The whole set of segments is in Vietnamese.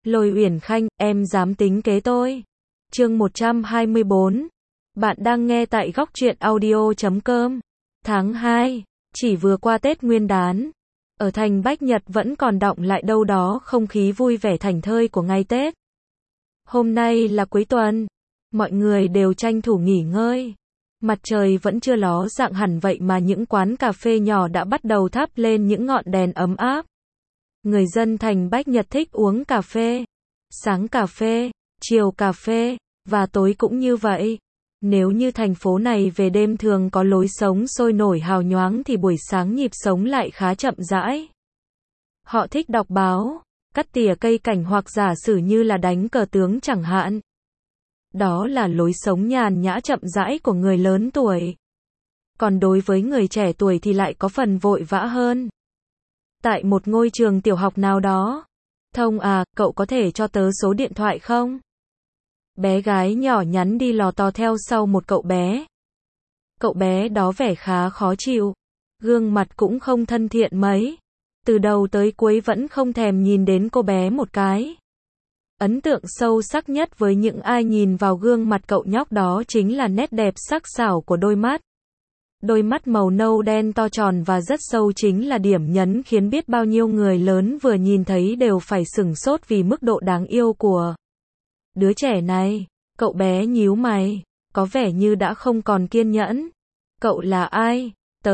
Lôi Uyển Khanh, em dám tính kế tôi. Chương 124. Bạn đang nghe tại góc truyện audio.com. Tháng 2, chỉ vừa qua Tết Nguyên đán. Ở thành Bách Nhật vẫn còn đọng lại đâu đó không khí vui vẻ thảnh thơi của ngày Tết. Hôm nay là cuối tuần, mọi người đều tranh thủ nghỉ ngơi. Mặt trời vẫn chưa ló dạng hẳn vậy mà những quán cà phê nhỏ đã bắt đầu thắp lên những ngọn đèn ấm áp. Người dân thành Bách Nhật thích uống cà phê. Sáng cà phê, chiều cà phê, và tối cũng như vậy. Nếu như thành phố này về đêm thường có lối sống sôi nổi hào nhoáng thì buổi sáng nhịp sống lại khá chậm rãi. Họ thích đọc báo, cắt tỉa cây cảnh hoặc giả sử như là đánh cờ tướng chẳng hạn. Đó là lối sống nhàn nhã chậm rãi của người lớn tuổi. Còn đối với người trẻ tuổi thì lại có phần vội vã hơn. Tại một ngôi trường tiểu học nào đó. Thông à, cậu có thể cho tớ số điện thoại không? Bé gái nhỏ nhắn đi lò tò theo sau một cậu bé. Cậu bé đó vẻ khá khó chịu. Gương mặt cũng không thân thiện mấy. Từ đầu tới cuối vẫn không thèm nhìn đến cô bé một cái. Ấn tượng sâu sắc nhất với những ai nhìn vào gương mặt cậu nhóc đó chính là nét đẹp sắc sảo của đôi mắt. Đôi mắt màu nâu đen to tròn và rất sâu chính là điểm nhấn khiến biết bao nhiêu người lớn vừa nhìn thấy đều phải sửng sốt vì mức độ đáng yêu của đứa trẻ này. Cậu bé nhíu mày, có vẻ như đã không còn kiên nhẫn. Cậu là ai?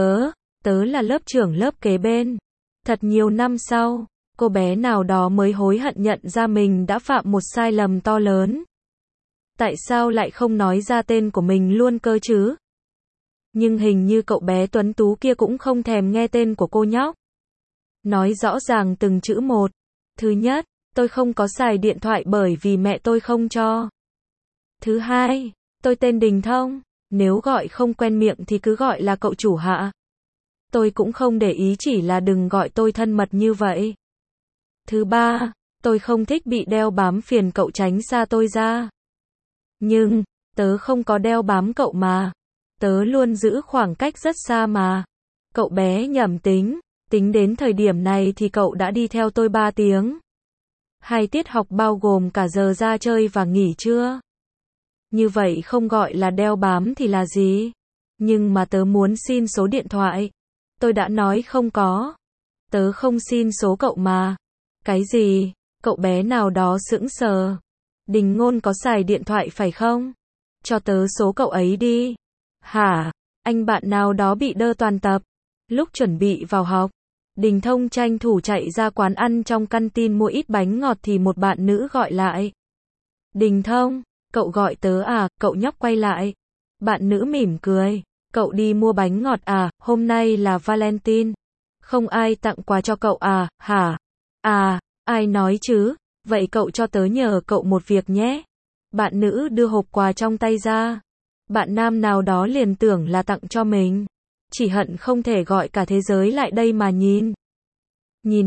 Tớ là lớp trưởng lớp kế bên. Thật nhiều năm sau, cô bé nào đó mới hối hận nhận ra mình đã phạm một sai lầm to lớn. Tại sao lại không nói ra tên của mình luôn cơ chứ? Nhưng hình như cậu bé tuấn tú kia cũng không thèm nghe tên của cô nhóc. Nói rõ ràng từng chữ một. Thứ nhất, tôi không có xài điện thoại bởi vì mẹ tôi không cho. Thứ hai, tôi tên Đình Thông, nếu gọi không quen miệng thì cứ gọi là cậu chủ hạ. Tôi cũng không để ý, chỉ là đừng gọi tôi thân mật như vậy. Thứ ba, tôi không thích bị đeo bám, phiền cậu tránh xa tôi ra. Nhưng, tớ không có đeo bám cậu mà. Tớ luôn giữ khoảng cách rất xa mà. Cậu bé nhẩm tính đến thời điểm này thì cậu đã đi theo tôi 3 tiếng. 2 tiết học bao gồm cả giờ ra chơi và nghỉ trưa. Như vậy không gọi là đeo bám thì là gì? Nhưng mà tớ muốn xin số điện thoại. Tôi đã nói không có. Tớ không xin số cậu mà. Cái gì? Cậu bé nào đó sững sờ. Đình Ngôn có xài điện thoại phải không? Cho tớ số cậu ấy đi. Hả? Anh bạn nào đó bị đơ toàn tập. Lúc chuẩn bị vào học, Đình Thông tranh thủ chạy ra quán ăn trong canteen mua ít bánh ngọt thì một bạn nữ gọi lại. Đình Thông, cậu gọi tớ à? Cậu nhóc quay lại. Bạn nữ mỉm cười. Cậu đi mua bánh ngọt à? Hôm nay là Valentine. Không ai tặng quà cho cậu à? Hả? À, ai nói chứ? Vậy cậu cho tớ nhờ cậu một việc nhé. Bạn nữ đưa hộp quà trong tay ra. Bạn nam nào đó liền tưởng là tặng cho mình. Chỉ hận không thể gọi cả thế giới lại đây mà nhìn. Nhìn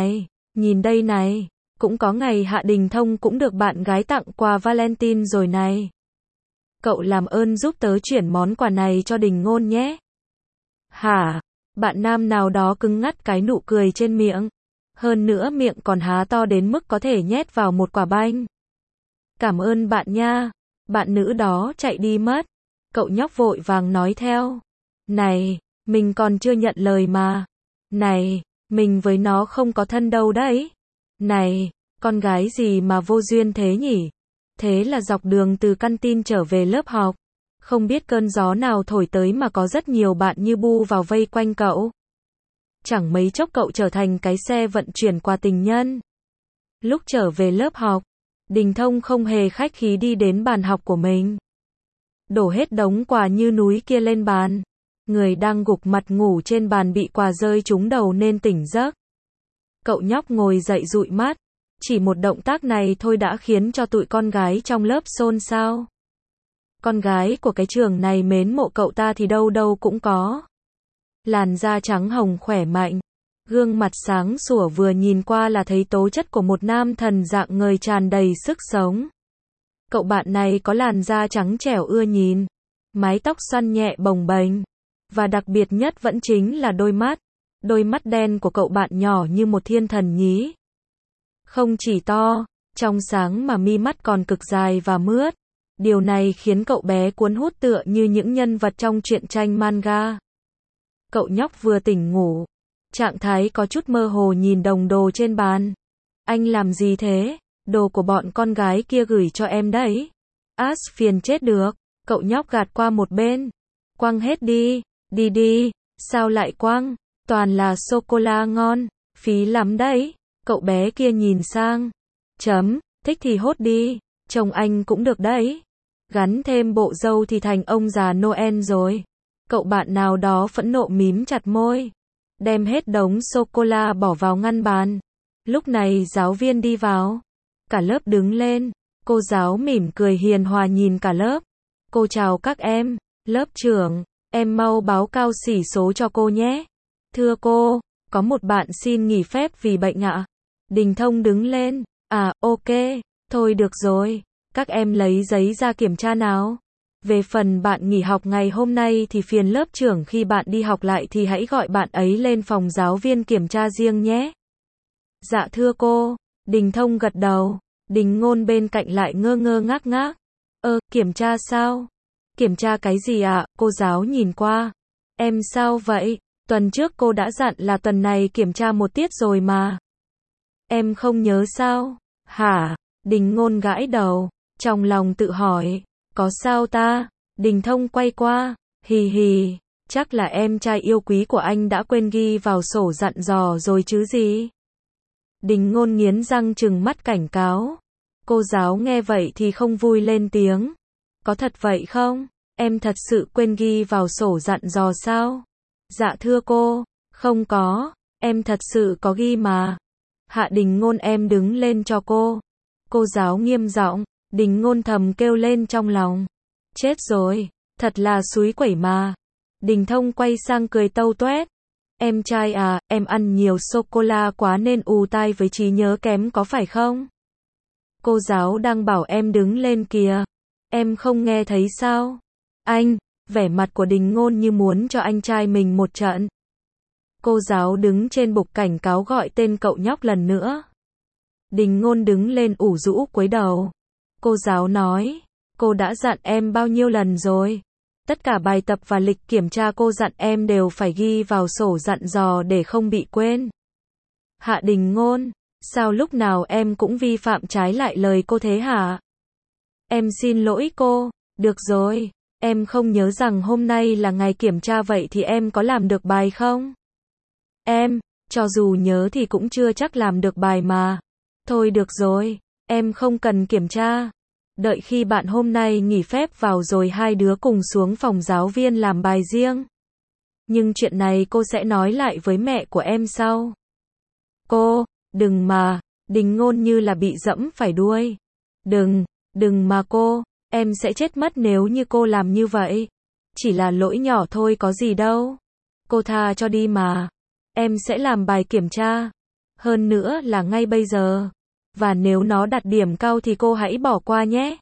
đây này. Cũng có ngày Hạ Đình Thông cũng được bạn gái tặng quà Valentine rồi này. Cậu làm ơn giúp tớ chuyển món quà này cho Đình Ngôn nhé. Hả? Bạn nam nào đó cứng ngắt cái nụ cười trên miệng. Hơn nữa miệng còn há to đến mức có thể nhét vào một quả banh. Cảm ơn bạn nha. Bạn nữ đó chạy đi mất. Cậu nhóc vội vàng nói theo. Này, mình còn chưa nhận lời mà. Này, mình với nó không có thân đâu đấy. Này, con gái gì mà vô duyên thế nhỉ? Thế là dọc đường từ canteen trở về lớp học. Không biết cơn gió nào thổi tới mà có rất nhiều bạn như bu vào vây quanh cậu. Chẳng mấy chốc cậu trở thành cái xe vận chuyển quà tình nhân. Lúc trở về lớp học, Đình Thông không hề khách khí đi đến bàn học của mình. Đổ hết đống quà như núi kia lên bàn. Người đang gục mặt ngủ trên bàn bị quà rơi trúng đầu nên tỉnh giấc. Cậu nhóc ngồi dậy dụi mắt. Chỉ một động tác này thôi đã khiến cho tụi con gái trong lớp xôn xao. Con gái của cái trường này mến mộ cậu ta thì đâu đâu cũng có. Làn da trắng hồng khỏe mạnh. Gương mặt sáng sủa vừa nhìn qua là thấy tố chất của một nam thần dạng người tràn đầy sức sống. Cậu bạn này có làn da trắng trẻo ưa nhìn. Mái tóc xoăn nhẹ bồng bềnh. Và đặc biệt nhất vẫn chính là đôi mắt. Đôi mắt đen của cậu bạn nhỏ như một thiên thần nhí. Không chỉ to, trong sáng mà mi mắt còn cực dài và mướt. Điều này khiến cậu bé cuốn hút tựa như những nhân vật trong truyện tranh manga. Cậu nhóc vừa tỉnh ngủ, trạng thái có chút mơ hồ nhìn đồng đồ trên bàn. Anh làm gì thế? Đồ của bọn con gái kia gửi cho em đấy. Phiền chết được. Cậu nhóc gạt qua một bên. Quăng hết đi. Đi đi. Sao lại quăng? Toàn là sô-cô-la ngon. Phí lắm đấy. Cậu bé kia nhìn sang. Thích thì hốt đi. Trông anh cũng được đấy. Gắn thêm bộ râu thì thành ông già Noel rồi. Cậu bạn nào đó phẫn nộ mím chặt môi. Đem hết đống sô-cô-la bỏ vào ngăn bàn. Lúc này giáo viên đi vào. Cả lớp đứng lên. Cô giáo mỉm cười hiền hòa nhìn cả lớp. Cô chào các em. Lớp trưởng, em mau báo cao xỉ số cho cô nhé. Thưa cô, có một bạn xin nghỉ phép vì bệnh ạ. Đình Thông đứng lên. Ok, thôi được rồi. Các em lấy giấy ra kiểm tra nào. Về phần bạn nghỉ học ngày hôm nay thì phiền lớp trưởng khi bạn đi học lại thì hãy gọi bạn ấy lên phòng giáo viên kiểm tra riêng nhé. Dạ thưa cô. Đình Thông gật đầu. Đình Ngôn bên cạnh lại ngơ ngơ ngác ngác. Kiểm tra sao? Kiểm tra cái gì ạ? Cô giáo nhìn qua. Em sao vậy? Tuần trước cô đã dặn là tuần này kiểm tra một tiết rồi mà. Em không nhớ sao? Hả? Đình Ngôn gãi đầu. Trong lòng tự hỏi. Có sao ta? Đình Thông quay qua. Hì hì. Chắc là em trai yêu quý của anh đã quên ghi vào sổ dặn dò rồi chứ gì? Đình Ngôn nghiến răng trừng mắt cảnh cáo. Cô giáo nghe vậy thì không vui lên tiếng. Có thật vậy không? Em thật sự quên ghi vào sổ dặn dò sao? Dạ thưa cô, không có, em thật sự có ghi mà. Hạ Đình Ngôn em đứng lên cho cô. Cô giáo nghiêm giọng, Đình Ngôn thầm kêu lên trong lòng. Chết rồi, thật là xúi quẩy mà. Đình Thông quay sang cười tâu toét. Em trai à, em ăn nhiều sô-cô-la quá nên ù tai với trí nhớ kém có phải không? Cô giáo đang bảo em đứng lên kìa. Em không nghe thấy sao? Anh, vẻ mặt của Đình Ngôn như muốn cho anh trai mình một trận. Cô giáo đứng trên bục cảnh cáo gọi tên cậu nhóc lần nữa. Đình Ngôn đứng lên ủ rũ cúi đầu. Cô giáo nói, cô đã dặn em bao nhiêu lần rồi? Tất cả bài tập và lịch kiểm tra cô dặn em đều phải ghi vào sổ dặn dò để không bị quên. Hạ Đình Ngôn, sao lúc nào em cũng vi phạm trái lại lời cô thế hả? Em xin lỗi cô, được rồi, em không nhớ rằng hôm nay là ngày kiểm tra vậy thì em có làm được bài không? Em, cho dù nhớ thì cũng chưa chắc làm được bài mà. Thôi được rồi, em không cần kiểm tra. Đợi khi bạn hôm nay nghỉ phép vào rồi hai đứa cùng xuống phòng giáo viên làm bài riêng. Nhưng chuyện này cô sẽ nói lại với mẹ của em sau. Cô, đừng mà, Đình Ngôn như là bị dẫm phải đuôi. Đừng mà cô, em sẽ chết mất nếu như cô làm như vậy. Chỉ là lỗi nhỏ thôi có gì đâu. Cô tha cho đi mà. Em sẽ làm bài kiểm tra. Hơn nữa là ngay bây giờ. Và nếu nó đạt điểm cao thì cô hãy bỏ qua nhé.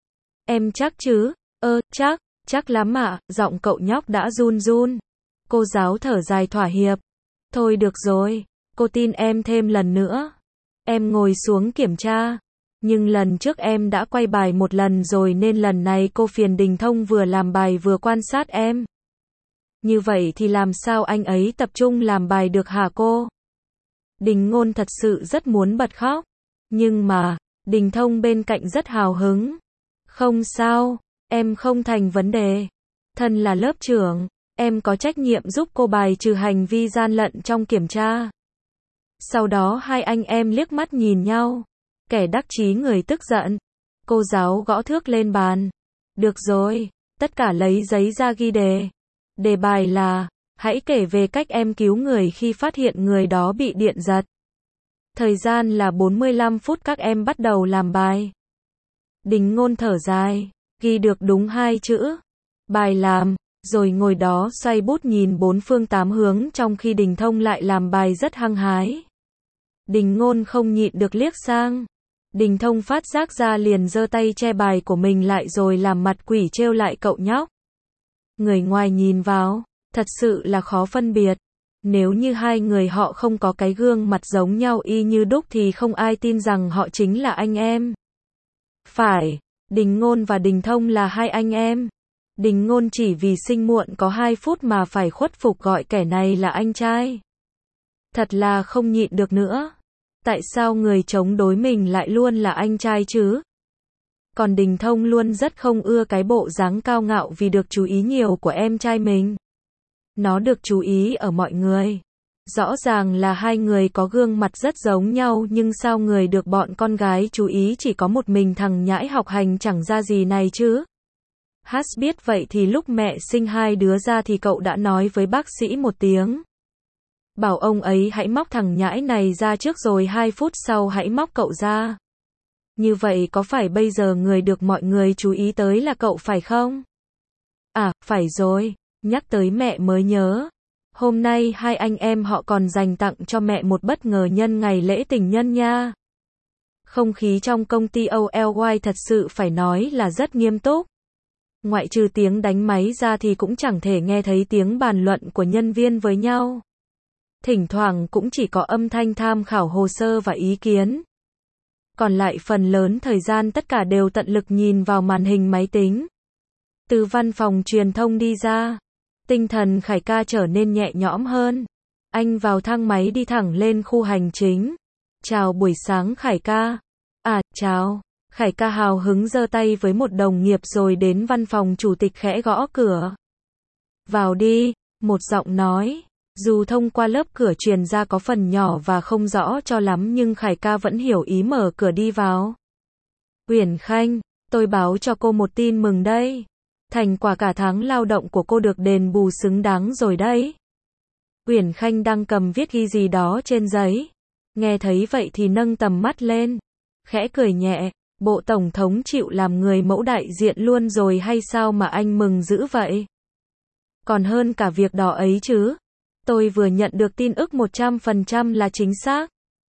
Em chắc chứ? Chắc lắm ạ, giọng cậu nhóc đã run run. Cô giáo thở dài thỏa hiệp. Thôi được rồi, cô tin em thêm lần nữa. Em ngồi xuống kiểm tra. Nhưng lần trước em đã quay bài một lần rồi nên lần này cô phiền Đình Thông vừa làm bài vừa quan sát em. Như vậy thì làm sao anh ấy tập trung làm bài được hả cô? Đình Ngôn thật sự rất muốn bật khóc. Nhưng mà, Đình Thông bên cạnh rất hào hứng. Không sao, em không thành vấn đề. Thân là lớp trưởng, em có trách nhiệm giúp cô bài trừ hành vi gian lận trong kiểm tra. Sau đó hai anh em liếc mắt nhìn nhau. Kẻ đắc chí người tức giận. Cô giáo gõ thước lên bàn. Được rồi, tất cả lấy giấy ra ghi đề. Đề bài là, hãy kể về cách em cứu người khi phát hiện người đó bị điện giật. Thời gian là 45 phút các em bắt đầu làm bài. Đình Ngôn thở dài, ghi được đúng 2 chữ. Bài làm, rồi ngồi đó xoay bút nhìn bốn phương tám hướng trong khi Đình Thông lại làm bài rất hăng hái. Đình Ngôn không nhịn được liếc sang. Đình Thông phát giác ra liền giơ tay che bài của mình lại rồi làm mặt quỷ trêu lại cậu nhóc. Người ngoài nhìn vào, thật sự là khó phân biệt. Nếu như hai người họ không có cái gương mặt giống nhau y như đúc thì không ai tin rằng họ chính là anh em. Phải, Đình Ngôn và Đình Thông là hai anh em. Đình Ngôn chỉ vì sinh muộn có 2 phút mà phải khuất phục gọi kẻ này là anh trai. Thật là không nhịn được nữa. Tại sao người chống đối mình lại luôn là anh trai chứ? Còn Đình Thông luôn rất không ưa cái bộ dáng cao ngạo vì được chú ý nhiều của em trai mình. Nó được chú ý ở mọi người. Rõ ràng là hai người có gương mặt rất giống nhau nhưng sao người được bọn con gái chú ý chỉ có một mình thằng nhãi học hành chẳng ra gì này chứ? Hát biết vậy thì lúc mẹ sinh 2 đứa ra thì cậu đã nói với bác sĩ một tiếng. Bảo ông ấy hãy móc thằng nhãi này ra trước rồi 2 phút sau hãy móc cậu ra. Như vậy có phải bây giờ người được mọi người chú ý tới là cậu phải không? À, phải rồi, nhắc tới mẹ mới nhớ. Hôm nay hai anh em họ còn dành tặng cho mẹ một bất ngờ nhân ngày lễ tình nhân nha. Không khí trong công ty OLY thật sự phải nói là rất nghiêm túc. Ngoại trừ tiếng đánh máy ra thì cũng chẳng thể nghe thấy tiếng bàn luận của nhân viên với nhau. Thỉnh thoảng cũng chỉ có âm thanh tham khảo hồ sơ và ý kiến. Còn lại phần lớn thời gian tất cả đều tận lực nhìn vào màn hình máy tính. Từ văn phòng truyền thông đi ra, tinh thần Khải ca trở nên nhẹ nhõm hơn. Anh vào thang máy đi thẳng lên khu hành chính. Chào buổi sáng Khải ca. À, chào. Khải ca hào hứng giơ tay với một đồng nghiệp rồi đến văn phòng chủ tịch khẽ gõ cửa. Vào đi, một giọng nói. Dù thông qua lớp cửa truyền ra có phần nhỏ và không rõ cho lắm nhưng Khải ca vẫn hiểu ý mở cửa đi vào. Uyển Khanh, tôi báo cho cô một tin mừng đây. Thành quả cả tháng lao động của cô được đền bù xứng đáng rồi đấy. Uyển Khanh đang cầm viết ghi gì đó trên giấy. Nghe thấy vậy thì nâng tầm mắt lên. Khẽ cười nhẹ, bộ tổng thống chịu làm người mẫu đại diện luôn rồi hay sao mà anh mừng dữ vậy? Còn hơn cả việc đó ấy chứ. Tôi vừa nhận được tin ức 100% là chính xác.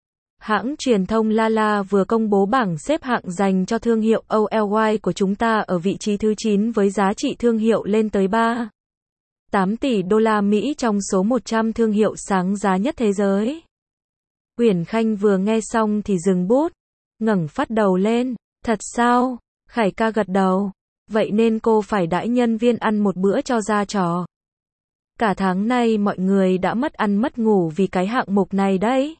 Hãng truyền thông Lala vừa công bố bảng xếp hạng dành cho thương hiệu OLY của chúng ta ở vị trí thứ 9 với giá trị thương hiệu lên tới 3,8 tỷ đô la Mỹ trong số 100 thương hiệu sáng giá nhất thế giới. Uyển Khanh vừa nghe xong thì dừng bút, ngẩng phát đầu lên. Thật sao? Khải ca gật đầu. Vậy nên cô phải đãi nhân viên ăn một bữa cho ra trò. Cả tháng nay mọi người đã mất ăn mất ngủ vì cái hạng mục này đấy.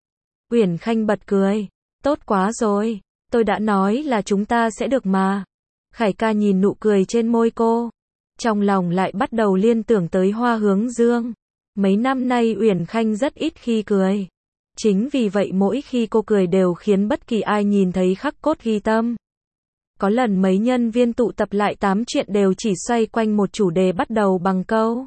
Uyển Khanh bật cười. Tốt quá rồi. Tôi đã nói là chúng ta sẽ được mà. Khải ca nhìn nụ cười trên môi cô. Trong lòng lại bắt đầu liên tưởng tới Hoa Hướng Dương. Mấy năm nay Uyển Khanh rất ít khi cười. Chính vì vậy mỗi khi cô cười đều khiến bất kỳ ai nhìn thấy khắc cốt ghi tâm. Có lần mấy nhân viên tụ tập lại tám chuyện đều chỉ xoay quanh một chủ đề bắt đầu bằng câu.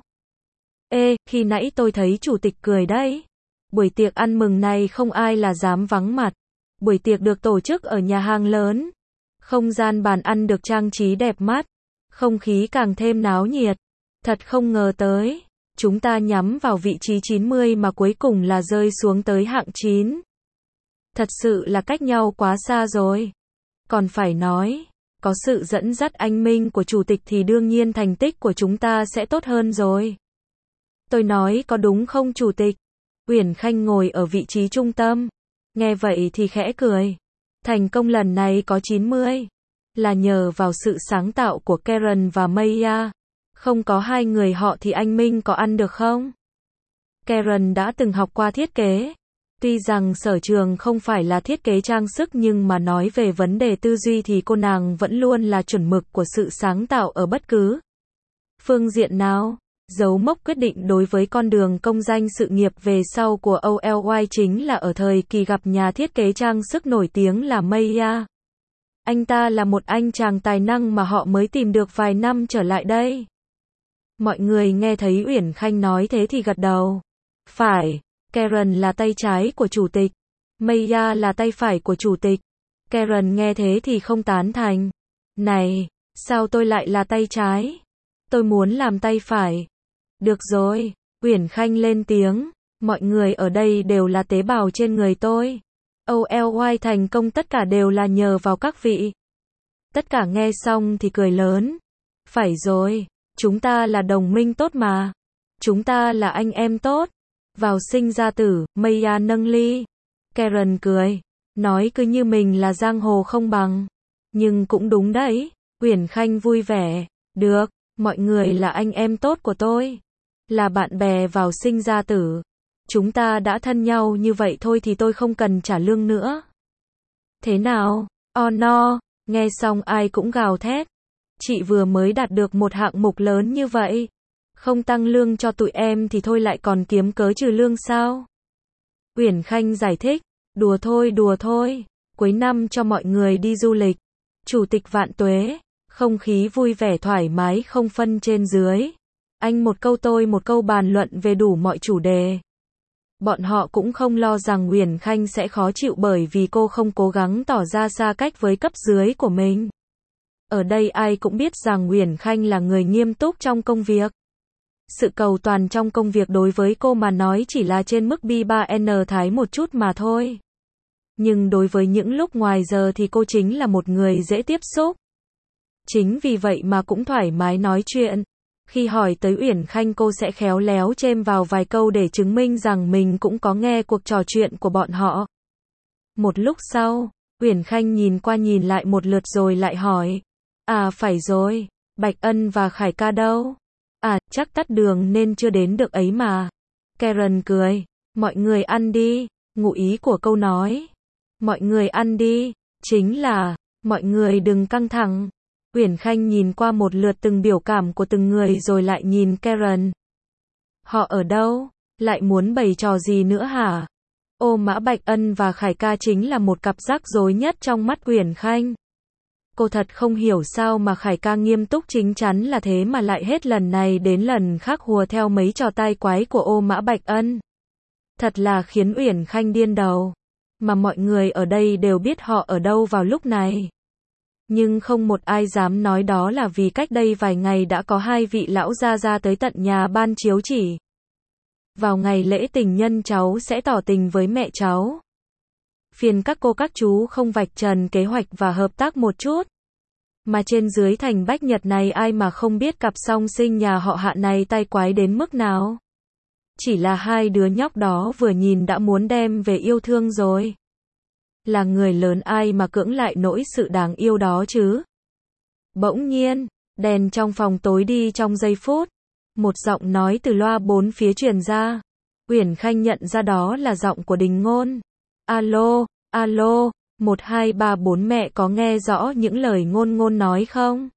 Ê, khi nãy tôi thấy chủ tịch cười đấy. Buổi tiệc ăn mừng này không ai là dám vắng mặt. Buổi tiệc được tổ chức ở nhà hàng lớn. Không gian bàn ăn được trang trí đẹp mắt. Không khí càng thêm náo nhiệt. Thật không ngờ tới. Chúng ta nhắm vào vị trí 90 mà cuối cùng là rơi xuống tới hạng 9. Thật sự là cách nhau quá xa rồi. Còn phải nói, có sự dẫn dắt anh minh của chủ tịch thì đương nhiên thành tích của chúng ta sẽ tốt hơn rồi. Tôi nói có đúng không chủ tịch? Uyển Khanh ngồi ở vị trí trung tâm. Nghe vậy thì khẽ cười. Thành công lần này có 90. Là nhờ vào sự sáng tạo của Karen và Maya. Không có hai người họ thì anh Minh có ăn được không? Karen đã từng học qua thiết kế. Tuy rằng sở trường không phải là thiết kế trang sức nhưng mà nói về vấn đề tư duy thì cô nàng vẫn luôn là chuẩn mực của sự sáng tạo ở bất cứ phương diện nào. Dấu mốc quyết định đối với con đường công danh sự nghiệp về sau của OLY chính là ở thời kỳ gặp nhà thiết kế trang sức nổi tiếng là Maya. Anh ta là một anh chàng tài năng mà họ mới tìm được vài năm trở lại đây. Mọi người nghe thấy Uyển Khanh nói thế thì gật đầu. Phải, Karen là tay trái của chủ tịch. Maya là tay phải của chủ tịch. Karen nghe thế thì không tán thành. Này, sao tôi lại là tay trái? Tôi muốn làm tay phải. Được rồi, Uyển Khanh lên tiếng. Mọi người ở đây đều là tế bào trên người tôi. OLY thành công tất cả đều là nhờ vào các vị. Tất cả nghe xong thì cười lớn. Phải rồi, chúng ta là đồng minh tốt mà. Chúng ta là anh em tốt. Vào sinh ra tử, Maya nâng ly. Karen cười. Nói cứ như mình là giang hồ không bằng. Nhưng cũng đúng đấy. Uyển Khanh vui vẻ. Được, mọi người là anh em tốt của tôi. Là bạn bè vào sinh ra tử. Chúng ta đã thân nhau như vậy thôi thì tôi không cần trả lương nữa. Thế nào? Oh no, nghe xong ai cũng gào thét. Chị vừa mới đạt được một hạng mục lớn như vậy. Không tăng lương cho tụi em thì thôi lại còn kiếm cớ trừ lương sao? Uyển Khanh giải thích. Đùa thôi. Cuối năm cho mọi người đi du lịch. Chủ tịch vạn tuế. Không khí vui vẻ thoải mái không phân trên dưới. Anh một câu tôi một câu bàn luận về đủ mọi chủ đề. Bọn họ cũng không lo rằng Uyển Khanh sẽ khó chịu bởi vì cô không cố gắng tỏ ra xa cách với cấp dưới của mình. Ở đây ai cũng biết rằng Uyển Khanh là người nghiêm túc trong công việc. Sự cầu toàn trong công việc đối với cô mà nói chỉ là trên mức B3N thái một chút mà thôi. Nhưng đối với những lúc ngoài giờ thì cô chính là một người dễ tiếp xúc. Chính vì vậy mà cũng thoải mái nói chuyện. Khi hỏi tới Uyển Khanh cô sẽ khéo léo chêm vào vài câu để chứng minh rằng mình cũng có nghe cuộc trò chuyện của bọn họ. Một lúc sau, Uyển Khanh nhìn qua nhìn lại một lượt rồi lại hỏi. À phải rồi, Bạch Ân và Khải ca đâu? À, chắc tắt đường nên chưa đến được ấy mà. Karen cười. Mọi người ăn đi. Ngụ ý của câu nói. Mọi người ăn đi. Chính là, mọi người đừng căng thẳng. Uyển Khanh nhìn qua một lượt từng biểu cảm của từng người rồi lại nhìn Karen. Họ ở đâu? Lại muốn bày trò gì nữa hả? Ô mã Bạch Ân và Khải ca chính là một cặp rắc rối nhất trong mắt Uyển Khanh. Cô thật không hiểu sao mà Khải ca nghiêm túc chính chắn là thế mà lại hết lần này đến lần khác hùa theo mấy trò tai quái của ô mã Bạch Ân. Thật là khiến Uyển Khanh điên đầu. Mà mọi người ở đây đều biết họ ở đâu vào lúc này. Nhưng không một ai dám nói đó là vì cách đây vài ngày đã có hai vị lão gia tới tận nhà ban chiếu chỉ. Vào ngày lễ tình nhân cháu sẽ tỏ tình với mẹ cháu. Phiền các cô các chú không vạch trần kế hoạch và hợp tác một chút. Mà trên dưới thành Bách Nhật này ai mà không biết cặp song sinh nhà họ Hạ này tai quái đến mức nào. Chỉ là hai đứa nhóc đó vừa nhìn đã muốn đem về yêu thương rồi. Là người lớn ai mà cưỡng lại nỗi sự đáng yêu đó chứ. Bỗng nhiên, đèn trong phòng tối đi trong giây phút. Một giọng nói từ loa bốn phía truyền ra. Uyển Khanh nhận ra đó là giọng của Đình Ngôn. Alo, alo, 1, 2, 3, 4 mẹ có nghe rõ những lời Ngôn nói không?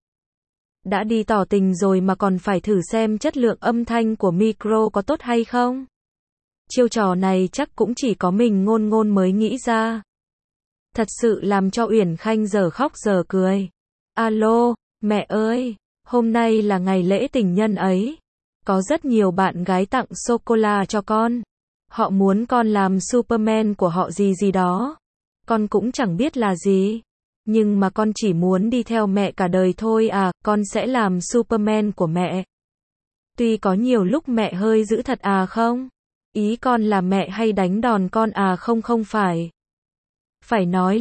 Đã đi tỏ tình rồi mà còn phải thử xem chất lượng âm thanh của micro có tốt hay không? Chiêu trò này chắc cũng chỉ có mình Ngôn mới nghĩ ra. Thật sự làm cho Uyển Khanh giờ khóc giờ cười. Alo, mẹ ơi, hôm nay là ngày lễ tình nhân ấy. Có rất nhiều bạn gái tặng sô-cô-la cho con. Họ muốn con làm Superman của họ gì đó. Con cũng chẳng biết là gì. Nhưng mà con chỉ muốn đi theo mẹ cả đời thôi à, con sẽ làm Superman của mẹ. Tuy có nhiều lúc mẹ hơi dữ thật à không? Ý con là mẹ hay đánh đòn con à không phải. Phải nói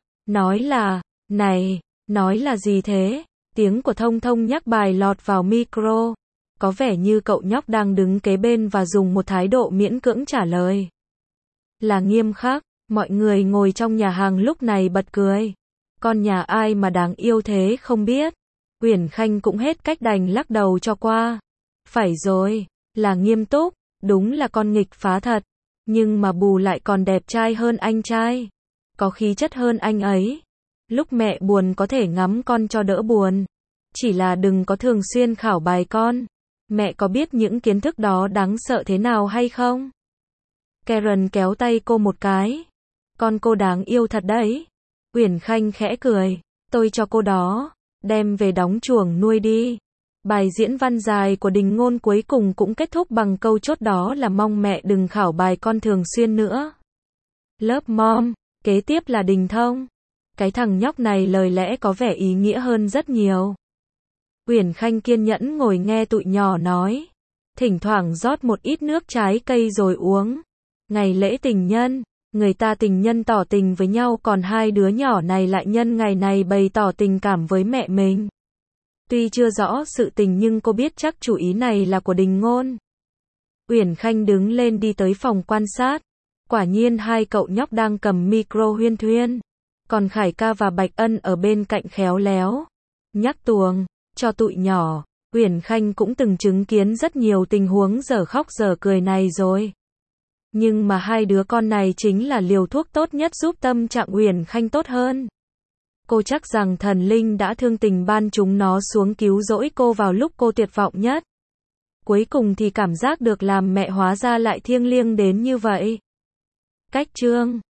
là, này, nói là gì thế? Tiếng của Thông Thông nhắc bài lọt vào micro. Có vẻ như cậu nhóc đang đứng kế bên và dùng một thái độ miễn cưỡng trả lời. Là nghiêm khắc, mọi người ngồi trong nhà hàng lúc này bật cười. Con nhà ai mà đáng yêu thế không biết. Uyển Khanh cũng hết cách đành lắc đầu cho qua. Phải rồi, là nghiêm túc, đúng là con nghịch phá thật. Nhưng mà bù lại còn đẹp trai hơn anh trai. Có khí chất hơn anh ấy. Lúc mẹ buồn có thể ngắm con cho đỡ buồn. Chỉ là đừng có thường xuyên khảo bài con. Mẹ có biết những kiến thức đó đáng sợ thế nào hay không? Karen kéo tay cô một cái. Con cô đáng yêu thật đấy. Uyển Khanh khẽ cười. Tôi cho cô đó. Đem về đóng chuồng nuôi đi. Bài diễn văn dài của Đình Ngôn cuối cùng cũng kết thúc bằng câu chốt đó là mong mẹ đừng khảo bài con thường xuyên nữa. Lớp mom. Kế tiếp là Đình Thông. Cái thằng nhóc này lời lẽ có vẻ ý nghĩa hơn rất nhiều. Uyển Khanh kiên nhẫn ngồi nghe tụi nhỏ nói. Thỉnh thoảng rót một ít nước trái cây rồi uống. Ngày lễ tình nhân, người ta tình nhân tỏ tình với nhau còn hai đứa nhỏ này lại nhân ngày này bày tỏ tình cảm với mẹ mình. Tuy chưa rõ sự tình nhưng cô biết chắc chủ ý này là của Đình Ngôn. Uyển Khanh đứng lên đi tới phòng quan sát. Quả nhiên hai cậu nhóc đang cầm micro huyên thuyên. Còn Khải ca và Bạch Ân ở bên cạnh khéo léo nhắc tuồng cho tụi nhỏ. Uyển Khanh cũng từng chứng kiến rất nhiều tình huống dở khóc dở cười này rồi. Nhưng mà hai đứa con này chính là liều thuốc tốt nhất giúp tâm trạng Uyển Khanh tốt hơn. Cô chắc rằng thần linh đã thương tình ban chúng nó xuống cứu rỗi cô vào lúc cô tuyệt vọng nhất. Cuối cùng thì cảm giác được làm mẹ hóa ra lại thiêng liêng đến như vậy. Cách chương